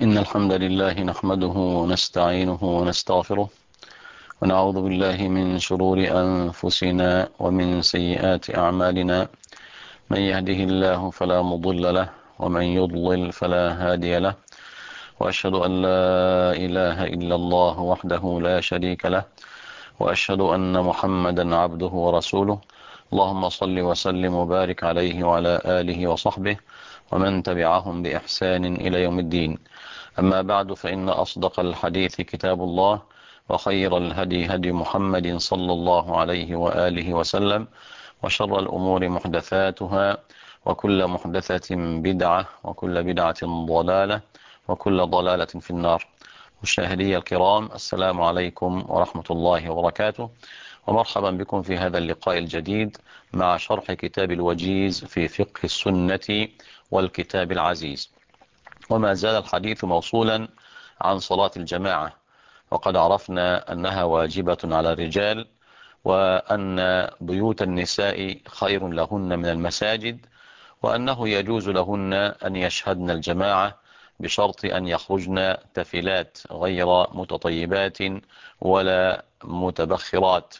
إن الحمد لله نحمده ونستعينه ونستغفره ونعوذ بالله من شرور أنفسنا ومن سيئات أعمالنا. من يهده الله فلا مضل له ومن يضلل فلا هادي له، وأشهد أن لا إله إلا الله وحده لا شريك له، وأشهد أن محمدا عبده ورسوله. اللهم صل وسلم وبارك عليه وعلى آله وصحبه ومن تبعهم بإحسان إلى يوم الدين. أما بعد، فإن أصدق الحديث كتاب الله، وخير الهدي هدي محمد صلى الله عليه وآله وسلم، وشر الأمور محدثاتها، وكل محدثة بدعة، وكل بدعة ضلالة، وكل ضلالة في النار. مشاهدي الكرام، السلام عليكم ورحمة الله وبركاته، ومرحبا بكم في هذا اللقاء الجديد مع شرح كتاب الوجيز في فقه السنة والكتاب العزيز. وما زال الحديث موصولا عن صلاة الجماعة، وقد عرفنا أنها واجبة على الرجال، وأن بيوت النساء خير لهن من المساجد، وأنه يجوز لهن أن يشهدن الجماعة بشرط أن يخرجن تفلات غير متطيبات ولا متبخرات.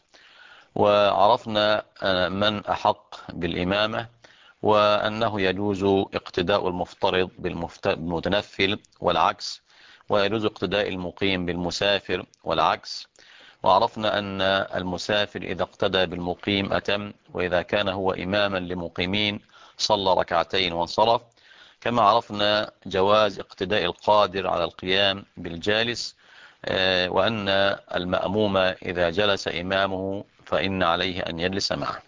وعرفنا من أحق بالإمامة، وأنه يجوز اقتداء المفترض بالمتنفل والعكس، ويجوز اقتداء المقيم بالمسافر والعكس. وعرفنا أن المسافر إذا اقتدى بالمقيم أتم، وإذا كان هو إماما لمقيمين صلى ركعتين وانصرف. كما عرفنا جواز اقتداء القادر على القيام بالجالس، وأن المأموم إذا جلس إمامه فإن عليه أن يجلس معه.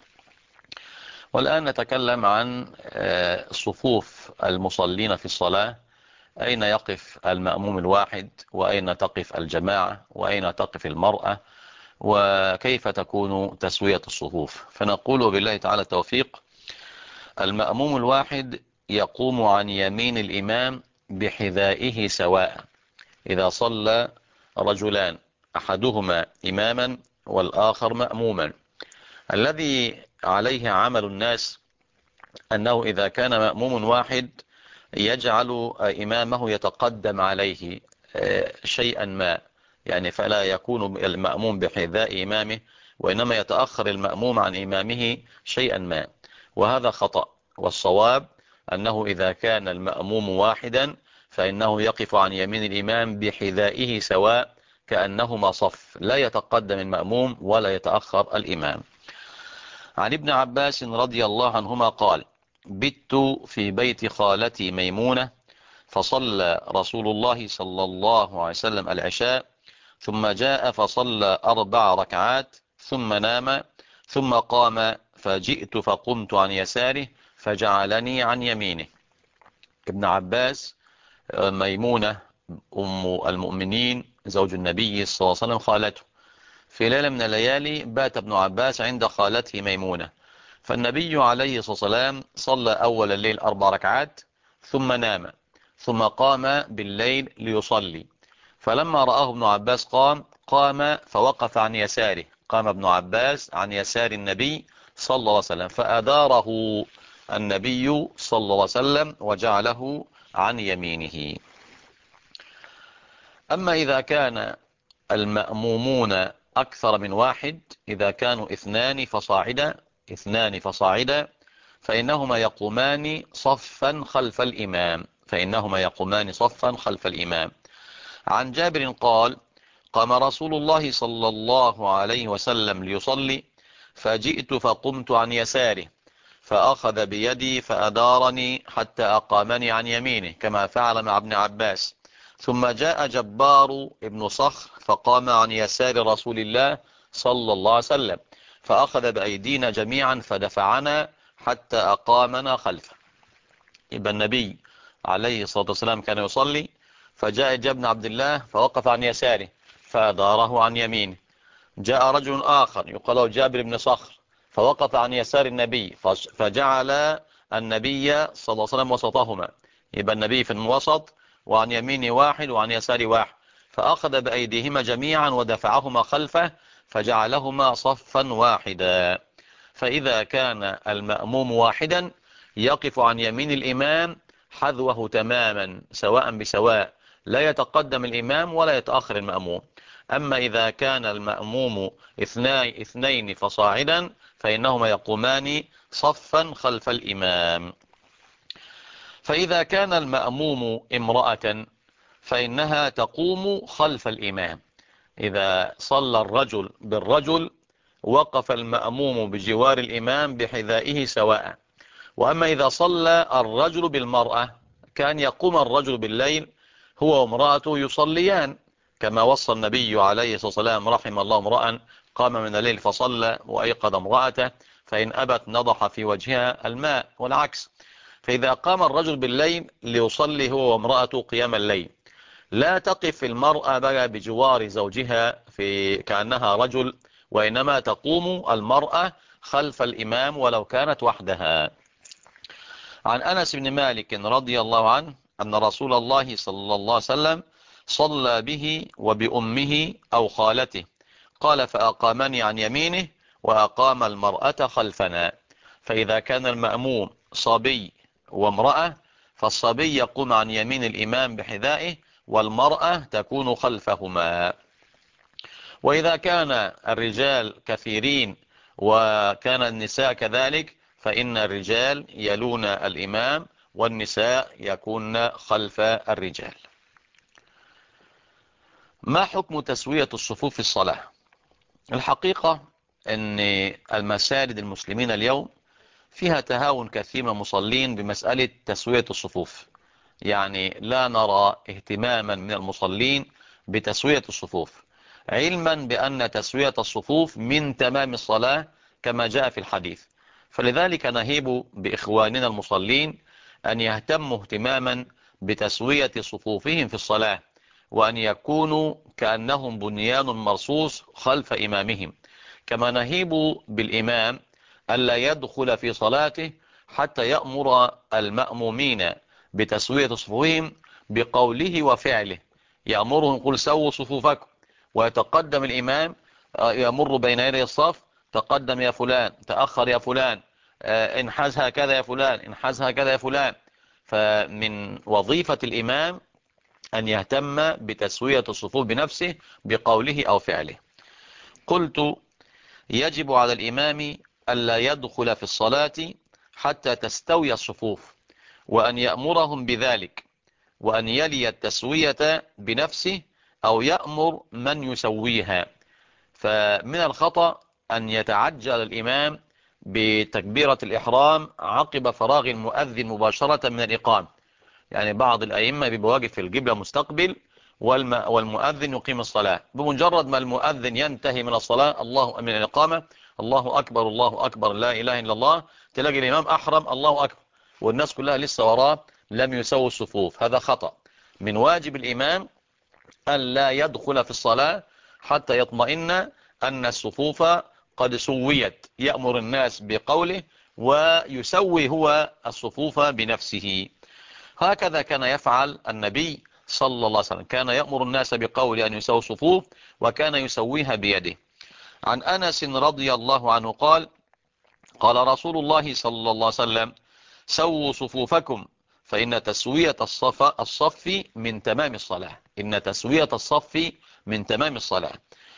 والآن نتكلم عن صفوف المصلين في الصلاة، أين يقف المأموم الواحد، وأين تقف الجماعة، وأين تقف المرأة، وكيف تكون تسوية الصفوف. فنقول بالله تعالى التوفيق: المأموم الواحد يقوم عن يمين الإمام بحذائه سواء إذا صلى رجلان، أحدهما إماما والآخر مأموما. الذي عليه عمل الناس أنه إذا كان مأموم واحد يجعل إمامه يتقدم عليه شيئا ما، يعني فلا يكون المأموم بحذاء إمامه، وإنما يتأخر المأموم عن إمامه شيئا ما، وهذا خطأ. والصواب أنه إذا كان المأموم واحدا فإنه يقف عن يمين الإمام بحذائه سواء كأنهما صف، لا يتقدم المأموم ولا يتأخر الإمام. عن ابن عباس رضي الله عنهما قال: بت في بيت خالتي ميمونة، فصلى رسول الله صلى الله عليه وسلم العشاء، ثم جاء فصلى 4 ركعات ثم نام، ثم قام فجئت فقمت عن يساره فجعلني عن يمينه. ابن عباس، ميمونة أم المؤمنين زوج النبي صلى الله عليه وسلم خالته، في ليلة من الليالي بات ابن عباس عند خالته ميمونة، فالنبي عليه الصلاة والسلام صلى أول الليل 4 ركعات ثم نام، ثم قام بالليل ليصلي. فلما رآه ابن عباس قام فوقف عن يساره، قام ابن عباس عن يسار النبي صلى الله عليه وسلم، فأداره النبي صلى الله عليه وسلم وجعله عن يمينه. أما إذا كان المأمومون أكثر من واحد، إذا كانوا 2 فصاعدا فإنهما يقومان صفا خلف الإمام، عن جابر قال: قام رسول الله صلى الله عليه وسلم ليصلي، فجئت فقمت عن يساره، فأخذ بيدي فأدارني حتى أقامني عن يمينه، كما فعل مع ابن عباس. ثم جاء جبار ابن صخر فقام عن يسار رسول الله صلى الله عليه وسلم، فأخذ بأيدينا جميعا فدفعنا حتى أقامنا خلفه. يبقى النبي عليه الصلاة والسلام كان يصلي، فجاء ابن عبد الله فوقف عن يساره فأداره عن يمينه. جاء رجل آخر يقال له جابر بن صخر فوقف عن يسار النبي، فجعل النبي صلى الله عليه وسلم وسطهما، يبقى النبي في الوسط، وعن يمين واحد وعن يسار واحد، فأخذ بأيديهما جميعا ودفعهما خلفه فجعلهما صفا واحدا. فإذا كان المأموم واحدا يقف عن يمين الإمام حذوه تماما سواء بسواء، لا يتقدم الإمام ولا يتأخر المأموم. أما إذا كان المأموم اثنين فصاعدا فإنهما يقومان صفا خلف الإمام. فإذا كان المأموم امرأة فإنها تقوم خلف الإمام. إذا صلى الرجل بالرجل وقف المأموم بجوار الإمام بحذائه سواء. وأما إذا صلى الرجل بالمرأة كان يقوم الرجل بالليل هو وامرأته يصليان، كما وصى النبي عليه الصلاة والسلام: رحم الله امرأ قام من الليل فصلى وأيقظ امرأته فإن أبت نضح في وجهها الماء، والعكس. فإذا قام الرجل بالليل ليصلي هو وامرأته قيام الليل لا تقف المرأة بقى بجوار زوجها في كأنها رجل، وإنما تقوم المرأة خلف الإمام ولو كانت وحدها. عن أنس بن مالك رضي الله عنه أن رسول الله صلى الله عليه وسلم صلى به وبأمه أو خالته، قال: فأقامني عن يمينه وأقام المرأة خلفنا. فإذا كان المأموم صبي وامرأة فالصبي يقوم عن يمين الإمام بحذائه والمرأة تكون خلفهما. وإذا كان الرجال كثيرين وكان النساء كذلك فإن الرجال يلون الإمام والنساء يكون خلف الرجال. ما حكم تسوية الصفوف في الصلاة؟ الحقيقة أن المساجد المسلمين اليوم فيها تهاون كثير من المصلين بمسألة تسوية الصفوف، يعني لا نرى اهتماما من المصلين بتسوية الصفوف، علما بأن تسوية الصفوف من تمام الصلاة كما جاء في الحديث. فلذلك نهيب بإخواننا المصلين أن يهتموا اهتماما بتسوية صفوفهم في الصلاة، وأن يكونوا كأنهم بنيان مرصوص خلف إمامهم. كما نهيب بالإمام ألا يدخل في صلاته حتى يأمر المأمومين بتسوية صفوفهم بقوله وفعله، يأمرهم: قل سووا صفوفكم. ويتقدم الإمام يمر بين يدي الصف: تقدم يا فلان، تأخر يا فلان، انحاز هكذا يا فلان، انحاز هكذا يا فلان. فمن وظيفة الإمام أن يهتم بتسوية الصفوف بنفسه بقوله أو فعله. قلت: يجب على الإمام ألا يدخل في الصلاة حتى تستوي الصفوف، وأن يأمرهم بذلك، وأن يلي التسوية بنفسه أو يأمر من يسويها. فمن الخطأ أن يتعجل الإمام بتكبيرة الإحرام عقب فراغ المؤذن مباشرة من الإقامة. يعني بعض الأئمة بيواقف في القبلة مستقبل والمؤذن يقيم الصلاة، بمجرد ما المؤذن ينتهي من الصلاة الله من الإقامة: الله أكبر الله أكبر لا إله إلا الله، تلاقي الإمام أحرم الله أكبر والناس كلها لسه وراه لم يسووا الصفوف. هذا خطأ. من واجب الإمام أن لا يدخل في الصلاة حتى يطمئن أن الصفوف قد سويت، يأمر الناس بقوله ويسوي هو الصفوف بنفسه. هكذا كان يفعل النبي صلى الله عليه وسلم، كان يأمر الناس بقول أن يسووا الصفوف وكان يسويها بيده. عن أنس رضي الله عنه قال: قال رسول الله صلى الله عليه وسلم: سووا صفوفكم فإن تسوية الصف من تمام الصلاة. إن تسوية الصف من تمام الصلاة.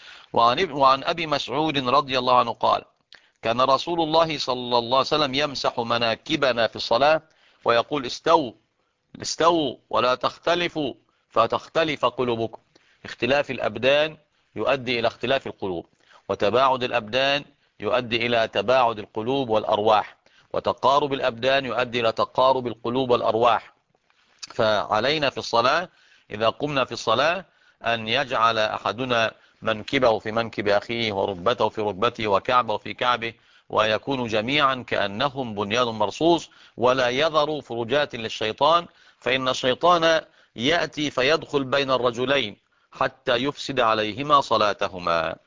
وعن أبي مسعود رضي الله عنه قال: كان رسول الله صلى الله عليه وسلم يمسح مناكبنا في الصلاة ويقول: استووا استووا ولا تختلفوا فتختلف قلوبكم. اختلاف الأبدان يؤدي إلى اختلاف القلوب، وتباعد الأبدان يؤدي إلى تباعد القلوب والأرواح، وتقارب الأبدان يؤدي إلى تقارب القلوب والأرواح. فعلينا في الصلاة إذا قمنا في الصلاة أن يجعل أحدنا منكبه في منكب أخيه وركبته في ركبته وكعبه في كعبه، ويكون جميعا كأنهم بنيان مرصوص، ولا يذروا فرجات للشيطان، فإن الشيطان يأتي فيدخل بين الرجلين حتى يفسد عليهما صلاتهما.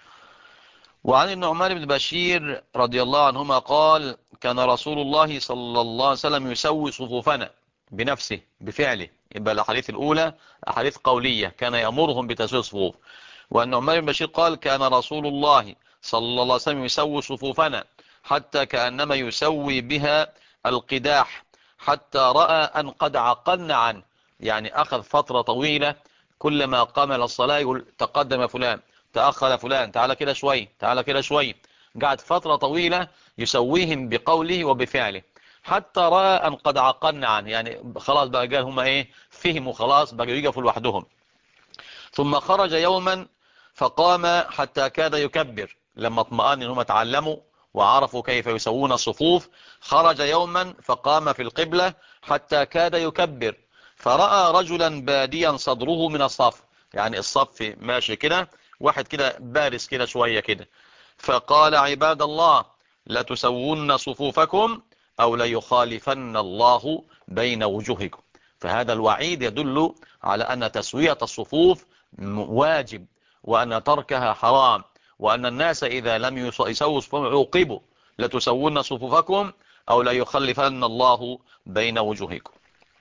وعن النعمان بن بشير رضي الله عنهما قال: كان رسول الله صلى الله عليه وسلم يسوي صفوفنا بنفسه بفعله. يبقى الأحاديث الأولى أحاديث قولية، كان يأمرهم بتسوية الصفوف. والنعمان بن بشير قال: كان رسول الله صلى الله عليه وسلم يسوي صفوفنا حتى كأنما يسوي بها القداح، حتى رأى أن قد عقلنا عنه. يعني أخذ فترة طويلة، كلما قام للصلاة يقول تقدم فلان، تأخر فلان، تعالى كده شوي، تعالى كده شوي. قعد فترة طويلة يسويهم بقوله وبفعله، حتى رأى أن قد عقلنا عنه، يعني خلاص بقى قال هم إيه، فهموا خلاص بقى يقفوا لوحدهم. ثم خرج يوما فقام حتى كاد يكبر، لما اطمأن انهم اتعلموا وعرفوا كيف يسوون الصفوف. خرج يوما فقام في القبلة حتى كاد يكبر، فرأى رجلا باديا صدره من الصف، يعني الصف ماشي كده، واحد كده بارز كده شوية كده. فقال عباد الله لتسوون صفوفكم أو ليخالفن الله بين وجوهكم. فهذا الوعيد يدل على أن تسوية الصفوف واجب، وأن تركها حرام، وأن الناس إذا لم يسووا صفوفهم عوقبوا. لتسوون صفوفكم أو ليخلفن الله بين وجوهكم.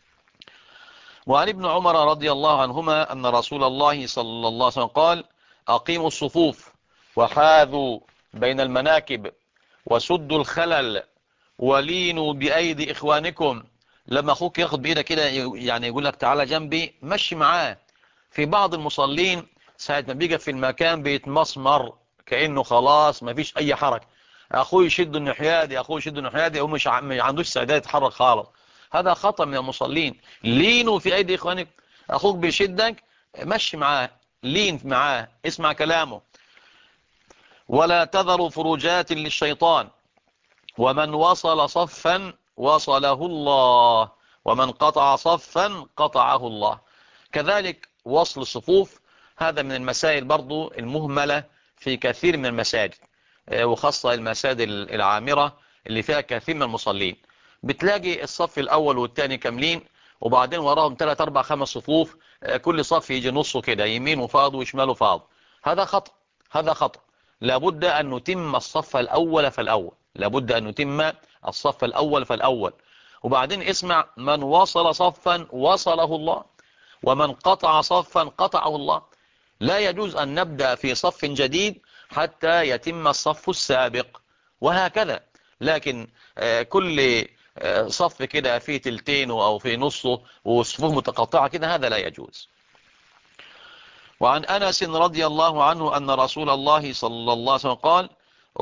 وعن ابن عمر رضي الله عنهما أن رسول الله صلى الله عليه وسلم قال أقيموا الصفوف وحاذوا بين المناكب وسدوا الخلل ولينوا بأيدي إخوانكم. لما أخوك ياخد بإيدك كده يعني يقول لك تعالى جنبي، مشي معاه. في بعض المصلين ساعة ما بيجي في المكان بيتمسمر كأنه خلاص ما فيش أي حركة، أخوه يشد النحيادي، أخوه يشد النحيادي، هو مش عندوش استعداد يتحرك خالص. هذا خطأ من المصلين. لينوا في أيدي إخوانك، أخوك بيشدك مشي معاه، لين معاه، اسمع كلامه. ولا تذروا فروجات للشيطان، ومن وصل صفا وصله الله، ومن قطع صفا قطعه الله. كذلك وصل الصفوف هذا من المسائل برضو المهملة في كثير من المساجد، وخاصة المساجد العامرة اللي فيها كثير من المصلين. بتلاقي الصف الأول والثاني كاملين، وبعدين وراهم 3 4 5 صفوف، كل صف يجي نصه كده، يمينه فاض وشماله فاض. هذا خطأ، هذا خطأ. لابد أن نتم الصف الأول فالأول، لابد أن نتم الصف الأول فالأول. وبعدين اسمع، من وصل صفا وصله الله، ومن قطع صفا قطعه الله. لا يجوز أن نبدأ في صف جديد حتى يتم الصف السابق، وهكذا. لكن كل صف كده فيه تلتين أو في نصه وصفوه متقطعة كده، هذا لا يجوز. وعن أنس رضي الله عنه أن رسول الله صلى الله عليه وسلم قال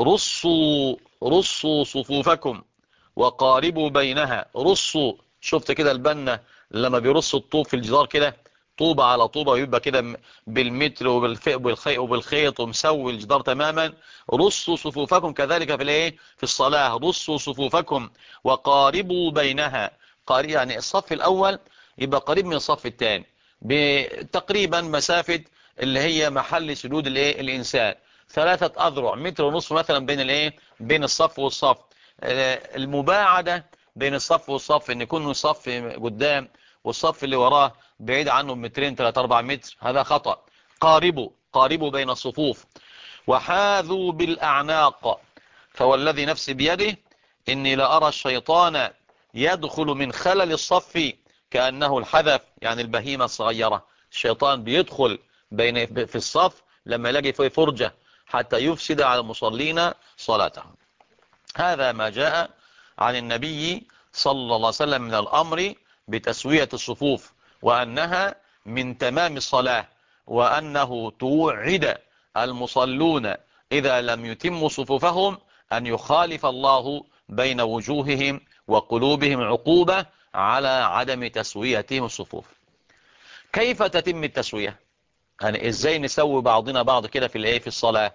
رصوا صفوفكم وقاربوا بينها. رصوا، شفت كده البنا لما بيرصوا الطوب في الجدار كده، طوبة على طوبة، ويبقى كده بالمتر وبالخيط ومسوي الجدار تماما. رصوا صفوفكم كذلك في الايه، في الصلاة. رصوا صفوفكم وقاربوا بينها. يعني الصف الأول يبقى قريب من الصف الثاني بتقريبا مسافة اللي هي محل سجود الايه الإنسان، 3 أذرع، متر ونصف مثلا بين الايه، بين الصف والصف. المباعدة بين الصف والصف ان يكون الصف قدام والصف اللي وراه بعيد عنه بمترين 3 4 متر، هذا خطأ. قاربوا بين الصفوف. وحاذوا بالأعناق، فوالذي نفسي بيده إني لأرى الشيطان يدخل من خلل الصف كأنه الحذف، يعني البهيمة الصغيرة. الشيطان بيدخل في الصف لما يلاقي فيه فرجة حتى يفسد على المصلين صلاتهم. هذا ما جاء عن النبي صلى الله عليه وسلم من الأمر بتسوية الصفوف، وأنها من تمام الصلاة، وأنه توعد المصلون إذا لم يتموا صفوفهم أن يخالف الله بين وجوههم وقلوبهم عقوبة على عدم تسويتهم الصفوف. كيف تتم التسوية؟ يعني إزاي نسوي بعضنا بعض كده في الصلاة؟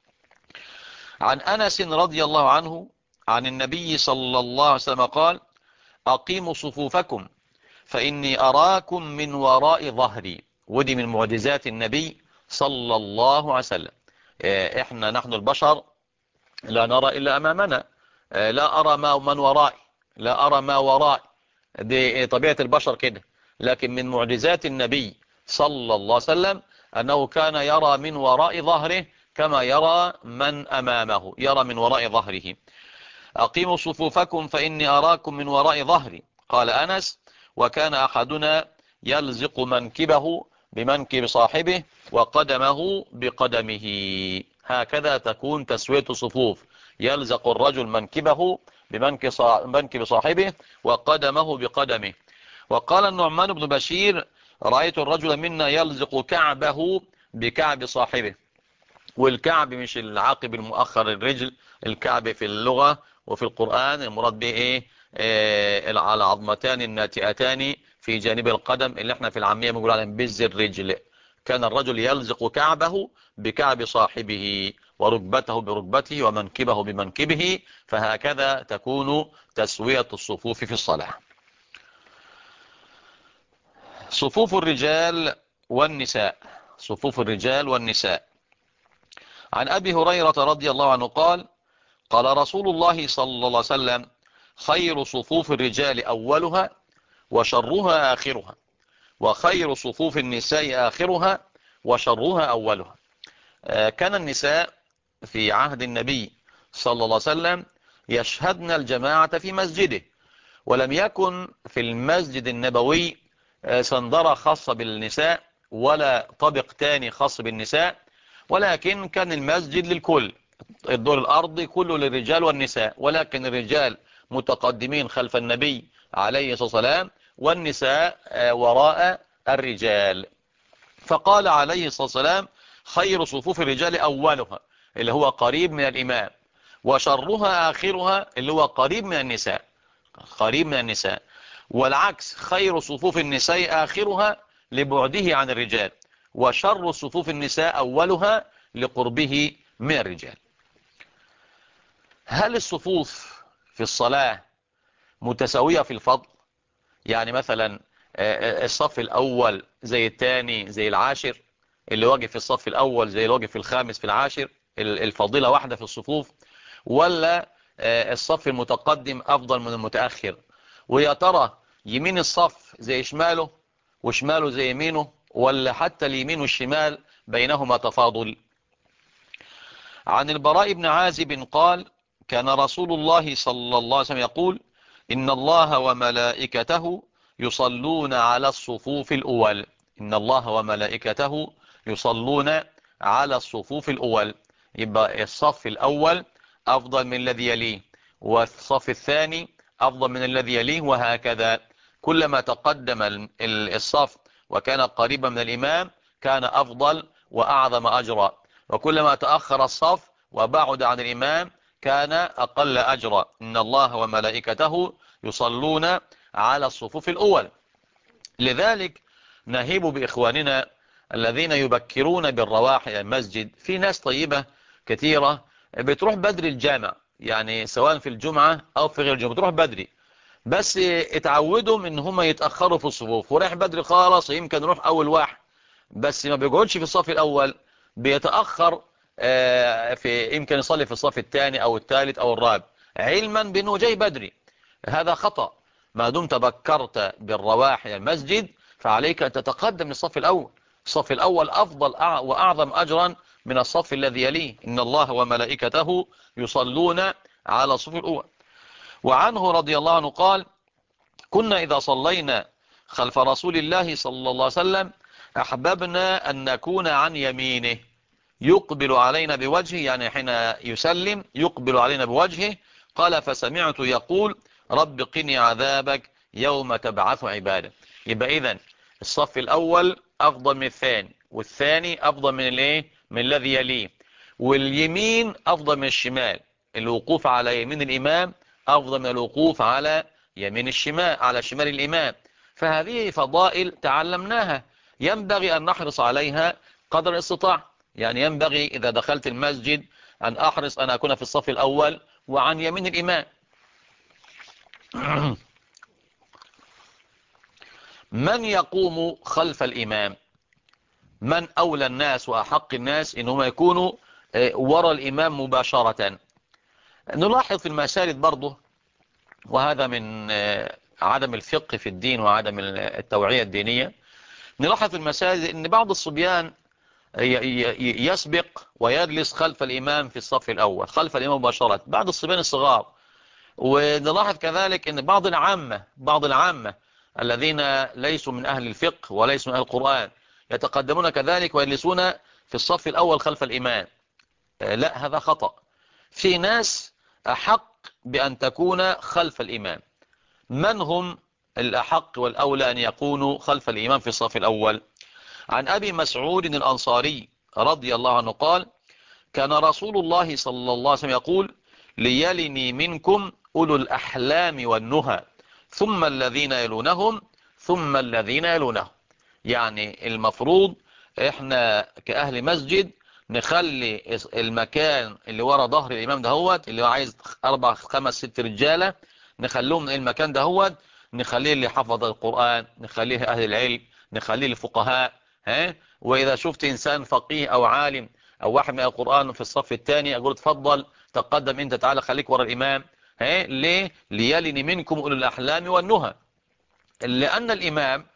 عن أنس رضي الله عنه عن النبي صلى الله عليه وسلم قال أقيموا صفوفكم فإني أراكم من وراء ظهري. ودي من معجزات النبي صلى الله عليه وسلم. نحن البشر لا نرى إلا أمامنا، لا أرى ما من ورائي، لا أرى ما ورائي، دي طبيعة البشر كده. لكن من معجزات النبي صلى الله عليه وسلم أنه كان يرى من وراء ظهره كما يرى من أمامه، يرى من وراء ظهره. أقيموا صفوفكم فإني أراكم من وراء ظهري. قال أنس وكان أحدنا يلزق منكبه بمنكب صاحبه وقدمه بقدمه. هكذا تكون تسوية الصفوف، يلزق الرجل منكبه بمنكب صاحبه وقدمه بقدمه. وقال النعمان بن بشير: رأيت الرجل منا يلزق كعبه بكعب صاحبه. والكعب مش العقب المؤخر الرجل، الكعب في اللغة وفي القرآن المراد به ايه؟ العظمتان الناتئتان في جانب القدم، اللي احنا في العامية بنقول عليهم بز الرجل. كان الرجل يلزق كعبه بكعب صاحبه، وركبته بركبته، ومنكبه بمنكبه، فهكذا تكون تسوية الصفوف في الصلاة. صفوف الرجال والنساء. صفوف الرجال والنساء. عن أبي هريرة رضي الله عنه قال: قال رسول الله صلى الله عليه وسلم: خير صفوف الرجال أولها، وشرها آخرها، وخير صفوف النساء آخرها، وشرها أولها. كان النساء في عهد النبي صلى الله عليه وسلم يشهدن الجماعة في مسجده، ولم يكن في المسجد النبوي صندرة خاصة بالنساء ولا طابق تاني خاص بالنساء، ولكن كان المسجد للكل، الدور الأرضي كله للرجال والنساء، ولكن الرجال متقدمين خلف النبي عليه الصلاة والسلام، والنساء وراء الرجال. فقال عليه الصلاة والسلام: خير صفوف الرجال أولها، اللي هو قريب من الإمام، وشرها آخرها، اللي هو قريب من النساء، قريب من النساء. والعكس، خير صفوف النساء آخرها لبعده عن الرجال، وشر صفوف النساء أولها لقربه من الرجال. هل الصفوف في الصلاة متساوية في الفضل؟ يعني مثلا الصف الأول زي الثاني زي العاشر، اللي واقف في الصف الأول زي اللي واقف في الخامس في العاشر، الفضيلة واحدة في الصفوف؟ ولا الصف المتقدم أفضل من المتأخر؟ ويا ترى يمين الصف زي شماله وشماله زي يمينه، ولا حتى اليمين والشمال بينهما تفاضل؟ عن البراء بن عازب قال: كان رسول الله صلى الله عليه وسلم يقول: إن الله وملائكته يصلون على الصفوف الأول. إن الله وملائكته يصلون على الصفوف الأول. يبقى الصف الأول أفضل من الذي يليه، والصف الثاني أفضل من الذي يليه، وهكذا. كلما تقدم الصف وكان قريبا من الإمام كان أفضل وأعظم أجرا، وكلما تأخر الصف وبعد عن الإمام كان أقل أجرا. إن الله وملائكته يصلون على الصفوف الأول. لذلك نهيب بإخواننا الذين يبكرون بالرواح إلى المسجد. في ناس طيبة كثيرة بتروح بدري الجامع، يعني سواء في الجمعة أو في غير الجمعة بتروح بدري، بس اتعودوا ان هم يتأخروا في الصفوف، ورايح بدري خالص يمكن يروح أول واحد، بس ما بيقعدش في الصف الأول، بيتأخر في يمكن يصلي في الصف الثاني أو الثالث أو الرابع، علما بأنه جاي بدري. هذا خطأ. ما دمت بكرت بالرواح إلى المسجد فعليك أن تتقدم للصف الأول. الصف الأول أفضل وأعظم أجرا من الصف الذي يليه. إن الله وملائكته يصلون على الصف الأول. وعنه رضي الله عنه قال: كنا إذا صلينا خلف رسول الله صلى الله عليه وسلم أحببنا أن نكون عن يمينه، يقبل علينا بوجهه، يعني حين يسلم يقبل علينا بوجهه. قال: فسمعت يقول: رب قني عذابك يوم تبعث عبادك. يبقى إذن الصف الأول أفضل من الثاني، والثاني أفضل من الايه، من الذي يليه، واليمين أفضل من الشمال. الوقوف على يمين الإمام أفضل من الوقوف على يمين الشمال، على شمال الإمام. فهذه فضائل تعلمناها ينبغي أن نحرص عليها قدر الاستطاعة. يعني ينبغي إذا دخلت المسجد أن أحرص أن أكون في الصف الأول وعن يمين الإمام. من يقوم خلف الإمام؟ من أولى الناس وأحق الناس إنهم يكونوا وراء الإمام مباشرة؟ نلاحظ في المساجد برضه، وهذا من عدم الفقه في الدين وعدم التوعية الدينية، نلاحظ في المساجد أن بعض الصبيان يسبق ويجلس خلف الإمام في الصف الأول خلف الإمام مباشرة، بعض الصبيان الصغار. ونلاحظ كذلك أن بعض العامة الذين ليسوا من أهل الفقه وليسوا من أهل القرآن يتقدمون كذلك ويجلسون في الصف الأول خلف الإمام. لا، هذا خطأ. في ناس أحق بأن تكون خلف الإمام. من هم الأحق والأولى أن يكونوا خلف الإمام في الصف الأول. عن أبي مسعود الأنصاري رضي الله عنه قال: كان رسول الله صلى الله عليه وسلم يقول: ليلني منكم أولو الأحلام والنهى ثم الذين يلونهم ثم الذين يلونهم. يعني المفروض احنا كأهل مسجد نخلي المكان اللي ورا ظهر الإمام دهوت، اللي هو عايز 4 5 6 رجالة، نخليهم المكان دهوت، نخليه اللي حفظ القرآن، نخليه أهل العلم، نخليه الفقهاء. وإذا شفت إنسان فقيه أو عالم أو واحد من القرآن في الصف الثاني، أقول تفضل تقدم أنت، تعالى خليك ورا الإمام. ليه؟ ليلني منكم أولو الأحلام والنهى. لأن الإمام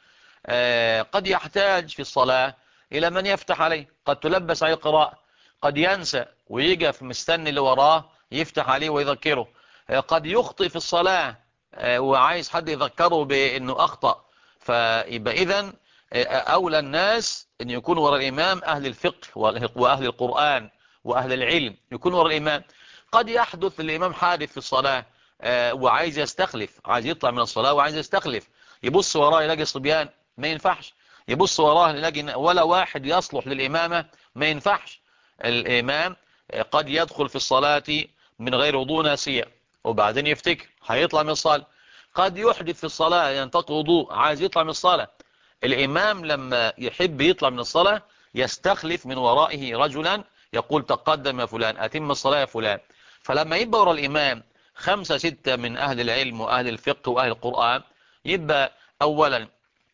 قد يحتاج في الصلاة إلى من يفتح عليه، قد تلبس عليه القراءة، قد ينسى ويقف مستني اللي وراه يفتح عليه ويذكره، قد يخطئ في الصلاة وعايز حد يذكره بأنه أخطأ. فيبقى إذن أولى الناس أن يكون وراء الإمام أهل الفقه وأهل القرآن وأهل العلم، يكون وراء الإمام. قد يحدث الإمام حادث في الصلاة وعايز يستخلف، عايز يطلع من الصلاة وعايز يستخلف، يبص وراه يلاقي صبيان، ما ينفعش. يبص وراه يلاقي ولا واحد يصلح للإمامة، ما ينفعش. الإمام قد يدخل في الصلاة من غير وضوء ناسيا وبعدين يفتكر هيطلع من الصلاة، قد يحدث في الصلاة ينتقض وضوء عايز يطلع من الصلاة. الإمام لما يحب يطلع من الصلاة يستخلف من ورائه رجلا يقول تقدم يا فلان، أتم الصلاة يا فلان. فلما يبقى وراء الإمام 5 6 من أهل العلم وأهل الفقه وأهل القرآن، يبقى أولا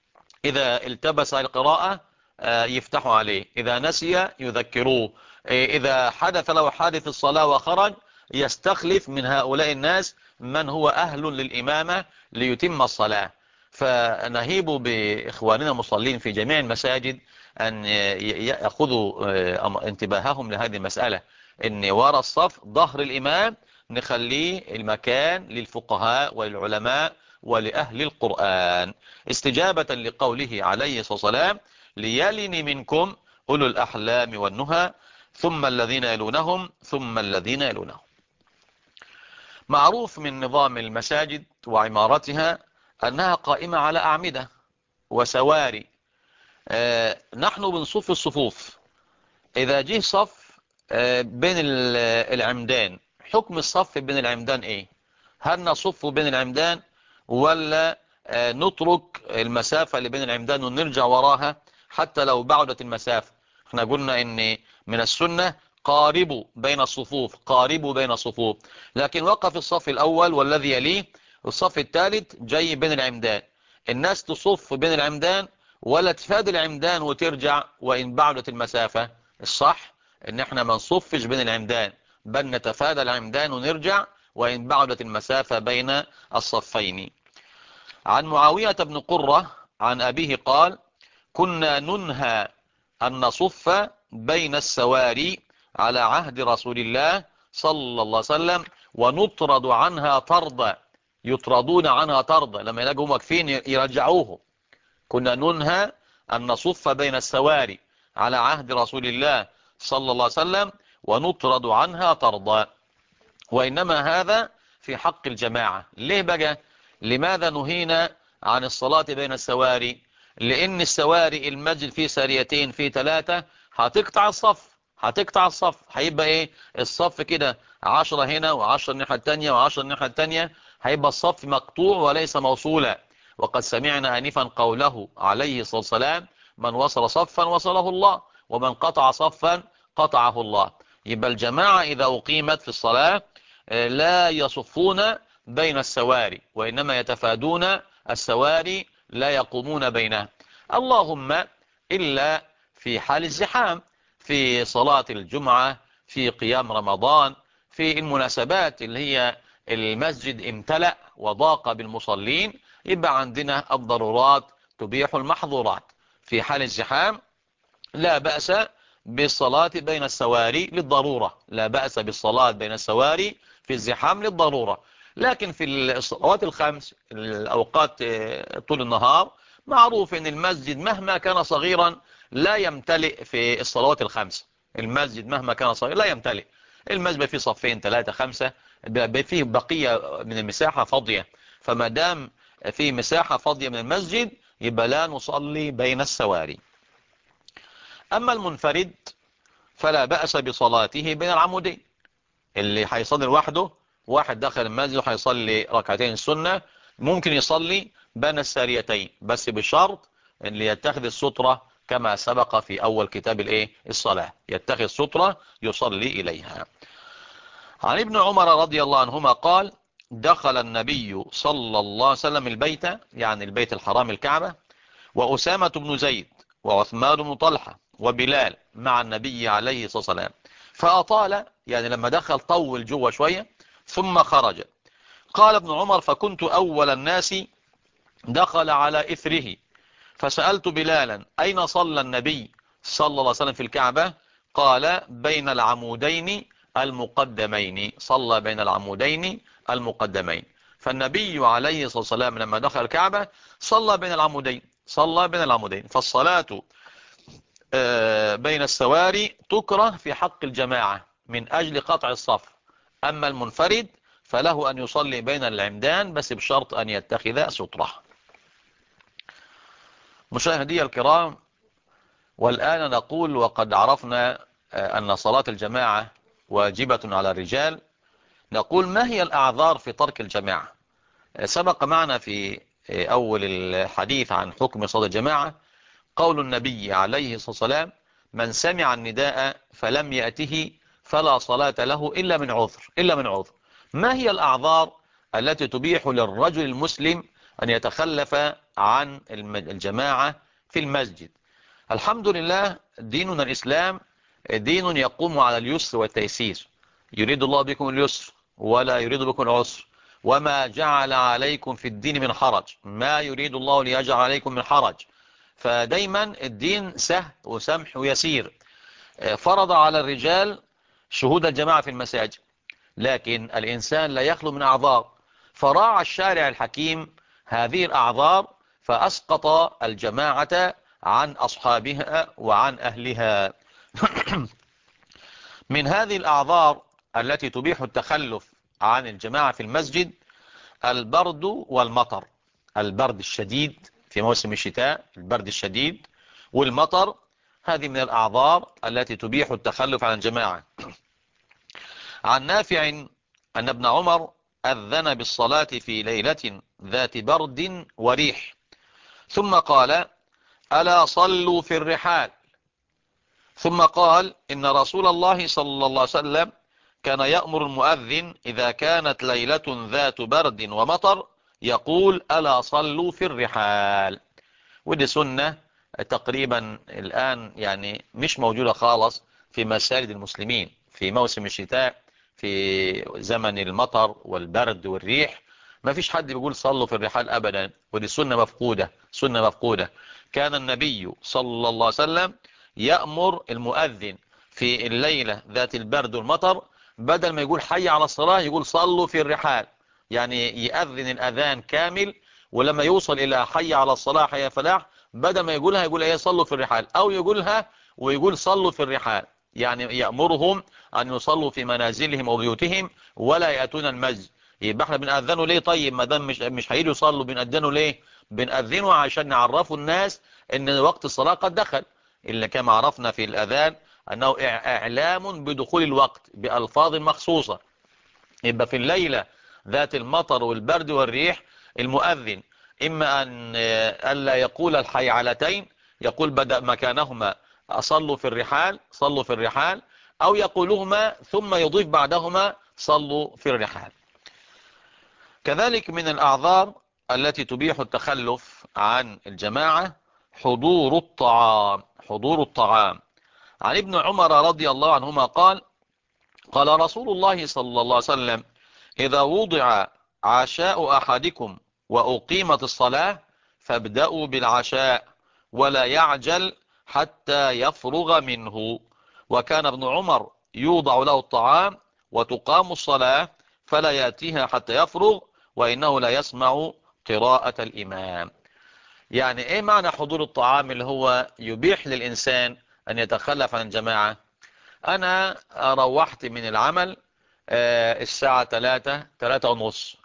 إذا التبس القراءة يفتحوا عليه، إذا نسي يذكروه، إذا حدث له حادث الصلاة وخرج يستخلف من هؤلاء الناس من هو أهل للإمامة ليتم الصلاة. فنهيب بإخواننا المصلين في جميع المساجد أن يأخذوا انتباههم لهذه المسألة، أن وراء الصف ظهر الإمام نخليه المكان للفقهاء وللعلماء ولأهل القرآن، استجابة لقوله عليه الصلاة والسلام: ليلني منكم أولو الأحلام والنهى ثم الذين يلونهم ثم الذين يلونهم. معروف من نظام المساجد وعمارتها أنها قائمة على أعمدة وسواري. نحن بنصف الصفوف، إذا جه صف بين العمدان، حكم الصف بين العمدان إيه؟ هل نصف بين العمدان ولا نترك المسافة اللي بين العمدان ونرجع وراها حتى لو بعدت المسافة؟ احنا قلنا ان من السنة قاربوا بين الصفوف، قاربوا بين الصفوف، لكن وقف الصف الأول والذي يليه الصف الثالث جاي بين العمدان، الناس تصف بين العمدان ولا تفادي العمدان وترجع وإن بعدت المسافة؟ الصح ان احنا ما نصفش بين العمدان، بل نتفادى العمدان ونرجع وإن بعدت المسافة بين الصفين. عن معاوية بن قرة عن أبيه قال: كنا ننهى أن نصف بين السواري على عهد رسول الله صلى الله عليه وسلم ونطرد عنها طردا. يطردون عنها طردا، لما يلاقوا واقفين يرجعوه. كنا ننهى أن نصف بين السواري على عهد رسول الله صلى الله عليه وسلم ونطرد عنها طردا. وإنما هذا في حق الجماعة. ليه بقى؟ لماذا نهينا عن الصلاة بين السواري؟ لأن السواري المسجد فيه ساريتين فيه 3 هتقطع الصف، هتقطع الصف، هيبقى ايه الصف كده 10 هنا و10 الناحية التانية و10 الناحية التانية، هيبقى الصف مقطوع وليس موصولا. وقد سمعنا آنفا قوله عليه الصلاة والسلام: من وصل صفا وصله الله ومن قطع صفا قطعه الله. يبقى الجماعة إذا أقيمت في الصلاة لا يصفون بين السواري، وإنما يتفادون السواري لا يقومون بينها، اللهم إلا في حال الزحام، في صلاة الجمعة، في قيام رمضان، في المناسبات اللي هي المسجد امتلأ وضاق بالمصلين، يبقى عندنا الضرورات تبيح المحظورات. في حال الزحام لا بأس بالصلاة بين السواري للضرورة، لا بأس بالصلاة بين السواري في الزحام للضرورة. لكن في الصلوات الخمس، الأوقات طول النهار، معروف ان المسجد مهما كان صغيرا لا يمتلئ في الصلوات الخمس. المسجد مهما كان صغير لا يمتلئ، المسجد فيه صفين 3 5 فيه بقية من المساحة فاضية. فما دام في مساحة فاضية من المسجد يبقى لا نصلي بين السواري. أما المنفرد فلا بأس بصلاته بين العمودين. اللي هيصلي لوحده، واحد دخل المسجد وهيصلي ركعتين السنة، ممكن يصلي بين الساريتين، بس بشرط ان يتخذ السترة كما سبق في اول كتاب الصلاة، يتخذ سترة يصلي اليها. عن ابن عمر رضي الله عنهما قال: دخل النبي صلى الله عليه وسلم البيت، يعني البيت الحرام الكعبة، وأسامة بن زيد وعثمان بن طلحة وبلال مع النبي عليه الصلاة والسلام، فأطال، يعني لما دخل طول جوه شوية ثم خرج. قال ابن عمر: فكنت أول الناس دخل على إثره، فسألت بلالا: أين صلى النبي صلى الله عليه وسلم في الكعبة؟ قال: بين العمودين المقدمين، صلى بين العمودين المقدمين. فالنبي عليه الصلاة والسلام لما دخل الكعبة صلى بين العمودين، صلى بين العمودين. فالصلاة بين السواري تكره في حق الجماعة من أجل قطع الصف. أما المنفرد فله أن يصلي بين العمدان، بس بشرط أن يتخذ سترة. مشاهدي الكرام، والآن نقول وقد عرفنا أن صلاة الجماعة واجبة على الرجال، نقول: ما هي الأعذار في ترك الجماعة؟ سبق معنا في أول الحديث عن حكم صلاة الجماعة قول النبي عليه الصلاة والسلام: من سمع النداء فلم يأته فلا صلاة له إلا من عذر، إلا من عذر. ما هي الأعذار التي تبيح للرجل المسلم أن يتخلف عن الجماعة في المسجد؟ الحمد لله، ديننا الإسلام دين يقوم على اليسر والتيسير، يريد الله بكم اليسر ولا يريد بكم العسر، وما جعل عليكم في الدين من حرج، ما يريد الله ليجعل عليكم من حرج. فدايما الدين سهل وسمح ويسير. فرض على الرجال شهود الجماعة في المساجد، لكن الإنسان لا يخلو من أعذار، فراعى الشارع الحكيم هذه الأعذار فأسقط الجماعة عن أصحابها وعن أهلها. من هذه الأعذار التي تبيح التخلف عن الجماعة في المسجد البرد والمطر. البرد الشديد في موسم الشتاء، البرد الشديد والمطر، هذه من الأعذار التي تبيح التخلف عن الجماعة. عن نافع أن ابن عمر أذن بالصلاة في ليلة ذات برد وريح، ثم قال: ألا صلوا في الرحال. ثم قال: إن رسول الله صلى الله عليه وسلم كان يأمر المؤذن إذا كانت ليلة ذات برد ومطر يقول: ألا صلوا في الرحال. ودي سنة تقريبا الآن يعني مش موجودة خالص في مساجد المسلمين في موسم الشتاء، في زمن المطر والبرد والريح، ما فيش حد بيقول صلوا في الرحال أبدا، ودي سنة مفقودة، سنة مفقودة. كان النبي صلى الله عليه وسلم يأمر المؤذن في الليلة ذات البرد والمطر بدل ما يقول حي على الصلاة يقول صلوا في الرحال، يعني يأذن الأذان كامل، ولما يوصل إلى حي على الصلاة حي فلاح بدل ما يقولها يقول ايه صلوا في الرحال، أو يقولها ويقول صلوا في الرحال، يعني يأمرهم أن يصلوا في منازلهم وبيوتهم ولا يأتون المسجد. يبقى احنا بنأذنوا ليه؟ طيب ما دام مش هيجوا يصلوا بنأذنوا ليه؟ بنأذنوا عشان نعرفوا الناس ان وقت الصلاة قد دخل، اللي كما عرفنا في الأذان أنه إعلام بدخول الوقت بألفاظ مخصوصة. يبقى في الليلة ذات المطر والبرد والريح المؤذن إما أن ألا يقول الحيعلتين، يقول بدأ مكانهما أصلوا في الرحال، صلوا في الرحال، أو يقولهما ثم يضيف بعدهما صلوا في الرحال. كذلك من الأعذار التي تبيح التخلف عن الجماعة حضور الطعام، حضور الطعام. عن ابن عمر رضي الله عنهما قال: قال رسول الله صلى الله عليه وسلم: إذا وضع عشاء أحدكم وأقيمت الصلاة فابدأوا بالعشاء ولا يعجل حتى يفرغ منه. وكان ابن عمر يوضع له الطعام وتقام الصلاة فلا يأتيها حتى يفرغ وإنه لا يسمع قراءة الإمام. يعني إيه معنى حضور الطعام اللي هو يبيح للإنسان أن يتخلف عن الجماعة؟ أنا روحت من العمل الساعة 3:30،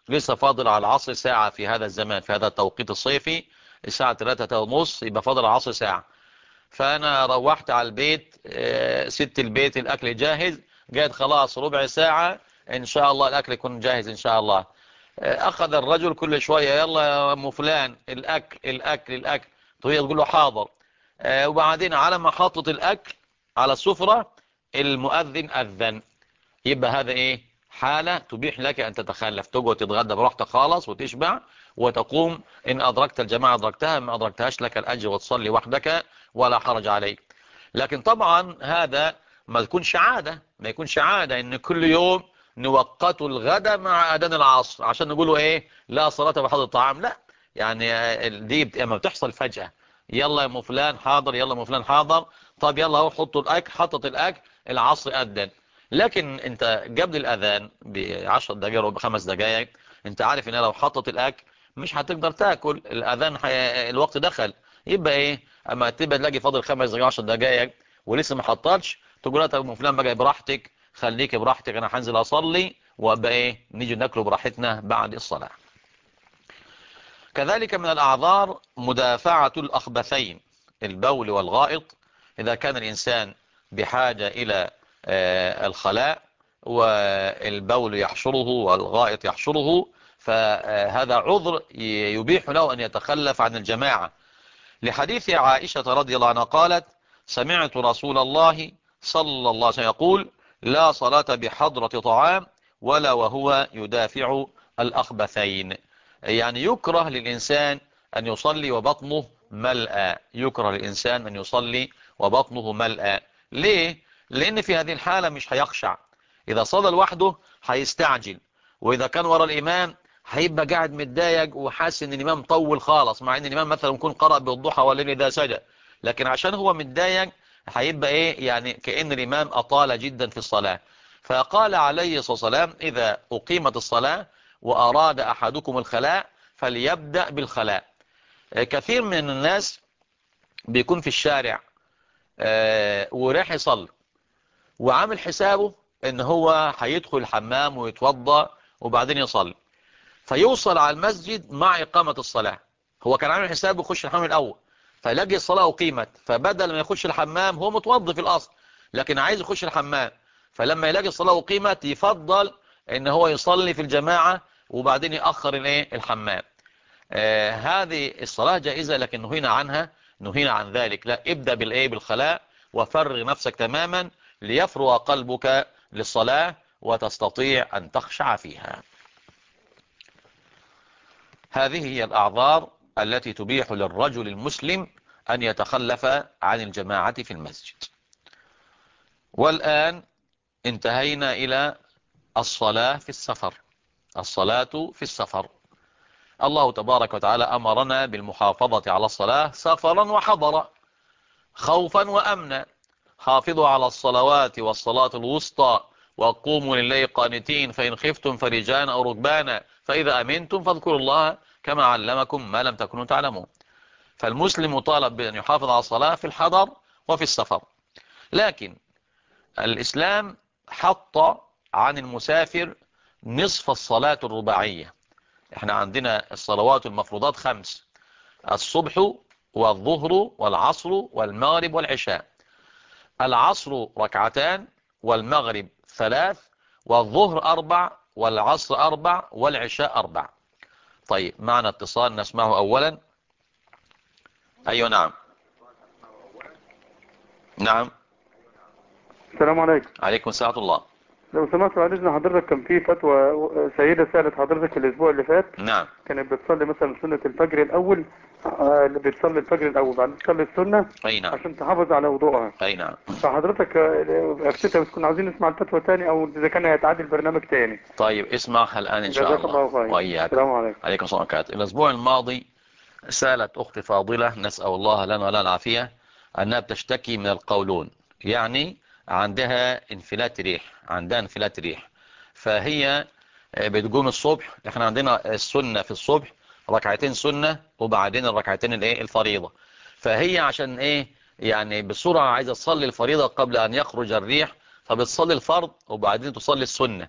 لسه فاضل على العصر ساعة في هذا الزمان، في هذا التوقيت الصيفي الساعة 3:30، يبقى فاضل على العصر ساعة. فأنا روحت على البيت، ست البيت الأكل جاهز، جاءت خلاص ربع ساعة إن شاء الله الأكل يكون جاهز إن شاء الله. أخذ الرجل كل شوية يلا يا أم فلان الأكل الأكل الأكل، وهي تقول له حاضر. وبعدين على ما حطت الأكل على السفرة المؤذن أذن. يبقى هذا إيه؟ حالة تبيح لك أن تتخلف، تقعد تتغدى براحتك خالص وتشبع وتقوم، إن أدركت الجماعة أدركتها، ما أدركتهاش لك الأجر وتصلي وحدك ولا حرج عليك. لكن طبعا هذا ما يكونش عادة، ما يكونش عادة إن كل يوم نوقت الغداء مع أذان العصر عشان نقولوا إيه لا صلاة بحضر الطعام، لا. يعني دي لما بتحصل فجأة، يلا يا ام فلان حاضر، يلا يا ام فلان حاضر، طب يلا اهو حطوا الأكل، حطت الأكل، العصر أذن. لكن انت قبل الأذان ب10 دقائق او ب5 دقائق انت عارف ان لو حطت الأكل مش هتقدر تاكل، الأذان الوقت دخل. يبقى ايه اما تبقى تلاقي فاضل 5 دقائق 10 دقائق ولسه ما حطتش، تقول لها طب ام فلان بقى براحتك، خليك براحتك، انا هنزل اصلي وابقى ايه نيجي ناكله براحتنا بعد الصلاة. كذلك من الأعذار مدافعة الأخبثين، البول والغائط. إذا كان الإنسان بحاجة إلى الخلاء والبول يحشره والغائط يحشره، فهذا عذر يبيح له أن يتخلف عن الجماعة، لحديث عائشة رضي الله عنها قالت سمعت رسول الله صلى الله عليه وسلم يقول لا صلاة بحضرة طعام ولا وهو يدافع الأخبثين. يعني يكره للإنسان أن يصلي وبطنه ملأى، يكره للإنسان أن يصلي وبطنه ملأى. ليه؟ لأن في هذه الحالة مش هيخشع، إذا صلى لوحده هيستعجل، وإذا كان وراء الإمام هيبقى قاعد متضايق وحاسس ان الامام طول خالص، مع ان الامام مثلا يكون قرأ بالضحى والليل اذا سجد، لكن عشان هو متضايق هيبقى ايه يعني كأن الامام اطال جدا في الصلاة. فقال عليه الصلاة والسلام اذا اقيمت الصلاة واراد احدكم الخلاء فليبدأ بالخلاء. كثير من الناس بيكون في الشارع وراح يصلي وعامل حسابه ان هو هيدخل الحمام ويتوضأ وبعدين يصلي، فيوصل على المسجد مع إقامة الصلاة. هو كان عامل حسابه يخش الحمام الأول، فيلاقي الصلاة أقيمت، فبدل ما يخش الحمام هو متوضي في الأصل لكن عايز يخش الحمام، فلما يلاقي الصلاة أقيمت يفضل ان هو يصلي في الجماعة وبعدين يأخر الحمام. هذه الصلاة جائزة لكن نهينا عنها، نهينا عن ذلك. لا، ابدأ بالخلاء وفرغ نفسك تماما ليفرغ قلبك للصلاة وتستطيع أن تخشع فيها. هذه هي الأعذار التي تبيح للرجل المسلم أن يتخلف عن الجماعة في المسجد. والآن انتهينا إلى الصلاة في السفر. الصلاة في السفر، الله تبارك وتعالى أمرنا بالمحافظة على الصلاة سفرا وحضرا، خوفا وأمنا. حافظوا على الصلوات والصلاة الوسطى وقوموا لله قانتين فإن خفتم فرجانا أو ركبانا فإذا أمنتم فاذكروا الله كما علمكم ما لم تكونوا تعلمون. فالمسلم مطالب بأن يحافظ على الصلاة في الحضر وفي السفر. لكن الإسلام حط عن المسافر نصف الصلاة الرباعية. احنا عندنا الصلوات المفروضات 5: الصبح والظهر والعصر والمغرب والعشاء. العصر 2 والمغرب 3 والظهر 4 والعصر 4 والعشاء 4. طيب معنا اتصال نسمعه أولا. أيوة نعم. نعم. السلام عليكم. عليكم السلام الله. لو سمحت بعد اذن حضرتك، كان في فتوى سيدة سألت حضرتك الاسبوع اللي فات. نعم. كانت بتصلي مثلا سنة الفجر الاول، اللي بتصلي الفجر الاول بعدين تصلي السنة أي نعم. عشان تحافظ على وضوءها. أي نعم. فحضرتك افتتها، بس كنا عايزين نسمع الفتوى تاني او اذا كان هيتعادل برنامج تاني. طيب اسمعها الآن إن شاء جزاك الله. الله خير. وإياك. السلام عليكم. عليكم السلام عليكم. الأسبوع الماضي سألت أختي فاضلة نسأل الله لنا ولا العافية أنها بتشتكي من القولون، يعني عندها انفلات ريح، عندها انفلات ريح. فهي بتقوم الصبح، احنا عندنا السنة في الصبح 2 سنة وبعدين الركعتين الفريضة. فهي عشان يعني بسرعة عايزة تصلي الفريضة قبل أن يخرج الريح، فبتصلي الفرض وبعدين تصلي السنة.